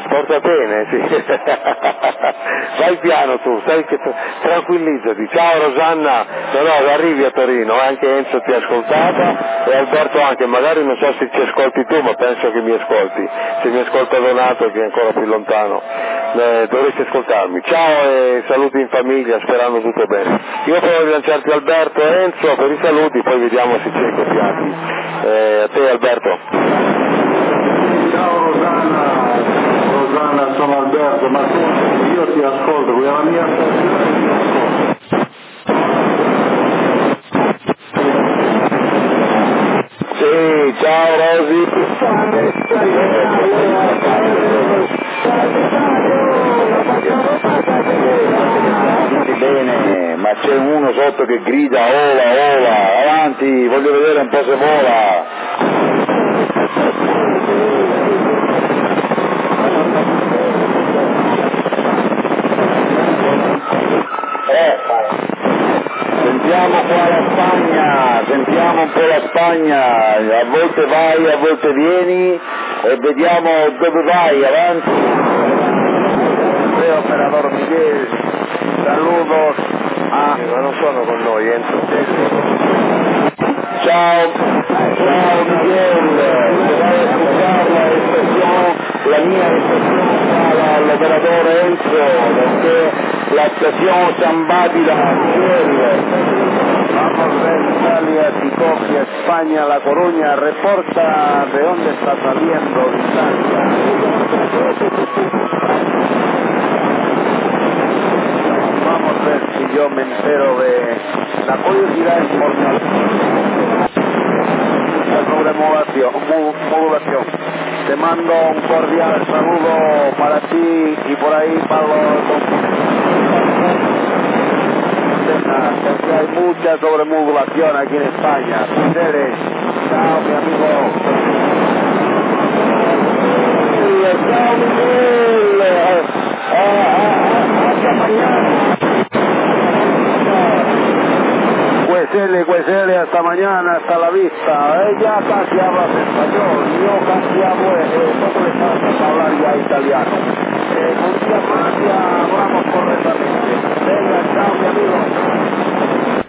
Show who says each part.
Speaker 1: Porta bene, sì. Vai piano tu, sai che tranquillizzati. Ciao Rosanna, no, arrivi a Torino, anche Enzo ti ha ascoltata e Alberto anche, magari non so se ci ascolti tu, ma penso che mi ascolti. Se mi ascolta Donato che è ancora più lontano, dovresti ascoltarmi. Ciao e saluti in famiglia, sperando tutto bene. Io provo di lanciarti Alberto e Enzo per i saluti, poi vediamo se ci hai copiati. A te Alberto.
Speaker 2: Ciao Rosanna, sono Alberto, ma io ti ascolto, qui alla mia stazione ti ascolto.
Speaker 1: Sì, ciao Rosy. Bene, ma c'è uno sotto che grida ola, ola, avanti, voglio vedere un po' se vola. Sentiamo qua la Spagna, sentiamo un po' la Spagna, a volte vai, a volte vieni e vediamo dove vai, avanti. Operador Miguel, saludos a... Ma non sono con noi, Enzo. Ciao, ciao Miguel, se vai a escuchar la mia expresión all'operador Enzo, perché la estación San Bátila, Miguel.
Speaker 2: Vamos de Italia, si copia España, La Coruña, reporta de dónde está saliendo Italia. Vamos a ver si yo me entero de la curiosidad importante sobre modulación. Te mando un cordial saludo para ti y por ahí para los... Porque hay mucha sobremodulación aquí en España. Ustedes, chao mi amigo. Chao Miguel. Hasta mañana. Cuesele, hasta mañana, hasta la vista. Ella casi habla español. Yo